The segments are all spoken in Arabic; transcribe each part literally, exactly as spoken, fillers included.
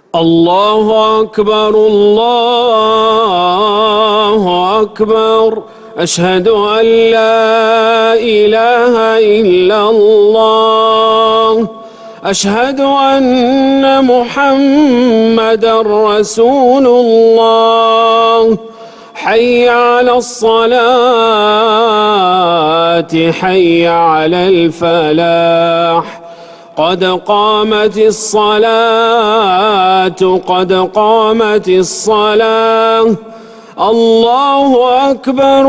الله أكبر الله أكبر أشهد أن لا إله إلا الله أشهد أن محمدًا رسول الله حي على الصلاة حي على الفلاح قد قامت الصلاة قد قامت الصلاة الله أكبر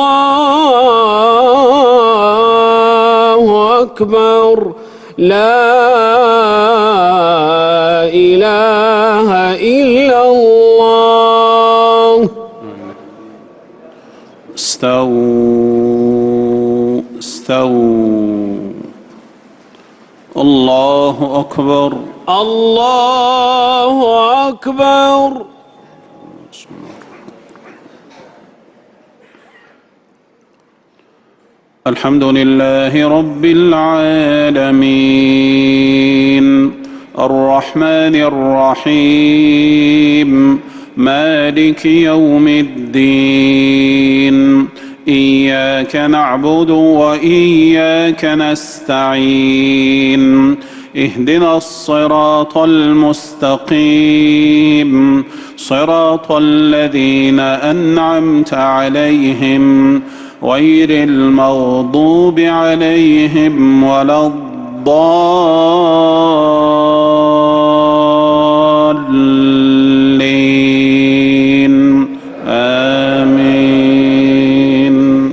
الله أكبر لا إله إلا الله استووا استووا الله أكبر الله أكبر الحمد لله رب العالمين الرحمن الرحيم مالك يوم الدين إياك نعبد وإياك نستعين اهدنا الصراط المستقيم صراط الذين أنعمت عليهم غير المغضوب عليهم ولا الضالين آمين.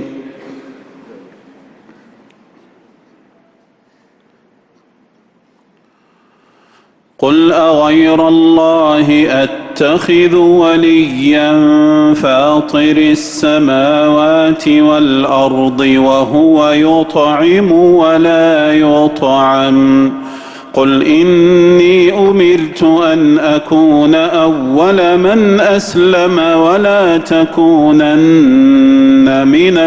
قل أغير الله أتخذ وليا فاطر السماوات والأرض وهو يطعم ولا يطعم قل إني أمرت أن أكون أول من أسلم ولا تكونن من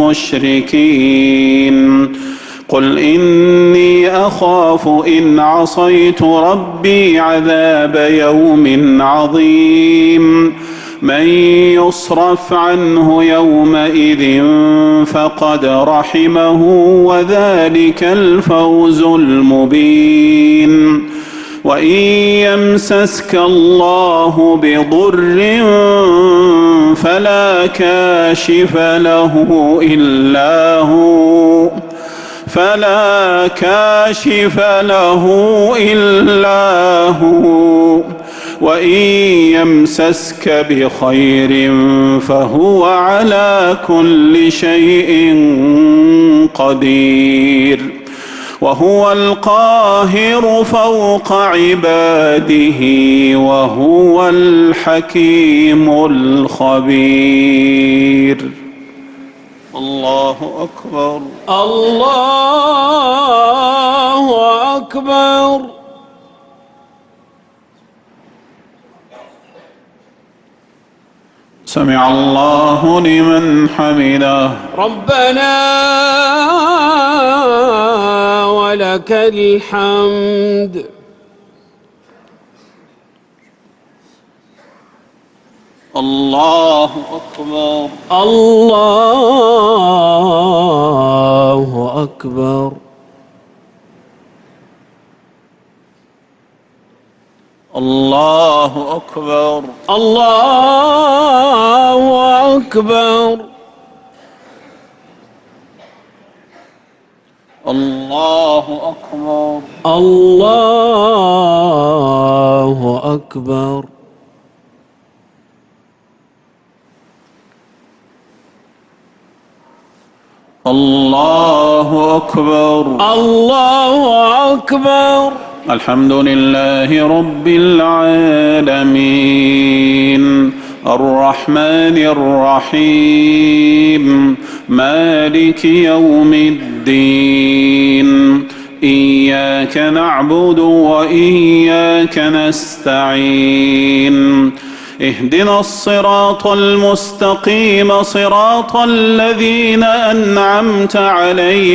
المشركين قل إني أخاف إن عصيت ربي عذاب يوم عظيم من يصرف عنه يومئذ فقد رحمه وذلك الفوز المبين وإن يمسسك الله بضر فلا كاشف له إلا هو فلا كاشف له إلا هو وإن يمسسك بخير فهو على كل شيء قدير وهو القاهر فوق عباده وهو الحكيم الخبير. الله أكبر الله أكبر سمع الله لمن حمده ربنا ولك الحمد. الله أكبر الله أكبر الله أكبر الله أكبر الله أكبر الله أكبر الله أكبر الله أكبر الحمد لله رب العالمين الرحمن الرحيم مالك يوم الدين إياك نعبد وإياك نستعين اهدنا الصراط المستقيم صراط الذين أنعمت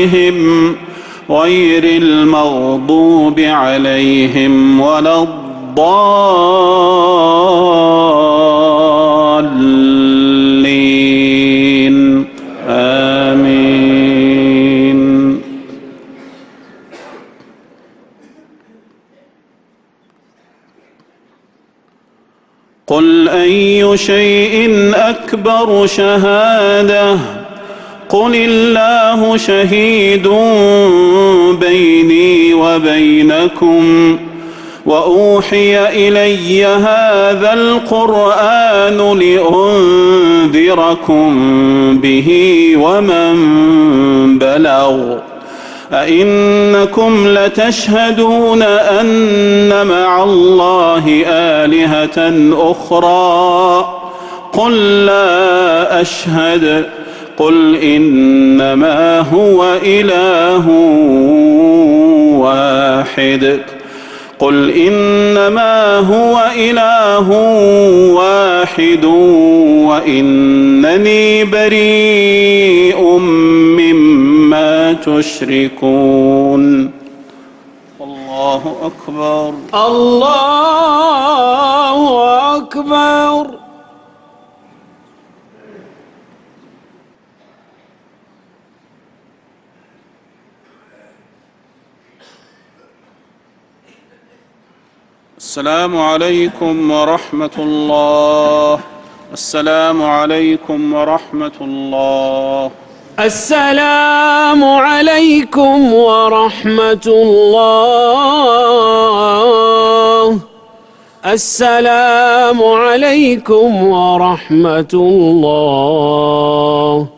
عليهم غير المغضوب عليهم ولا الضالين الضالين آمين. قل أي شيء أكبر شهادة قل الله شهيد بيني وبينكم وأوحي إلي هذا القرآن لأنذركم به ومن بلغ أئنكم لتشهدون أن مع الله آلهة أخرى قل لا أشهد قل إنما هو إله واحد قل إنما هو إله واحد وإنني بريء مما تشركون. الله أكبر. الله أكبر. السلام عليكم ورحمة الله. السلام عليكم ورحمة الله. السلام عليكم ورحمة الله. السلام عليكم ورحمة الله.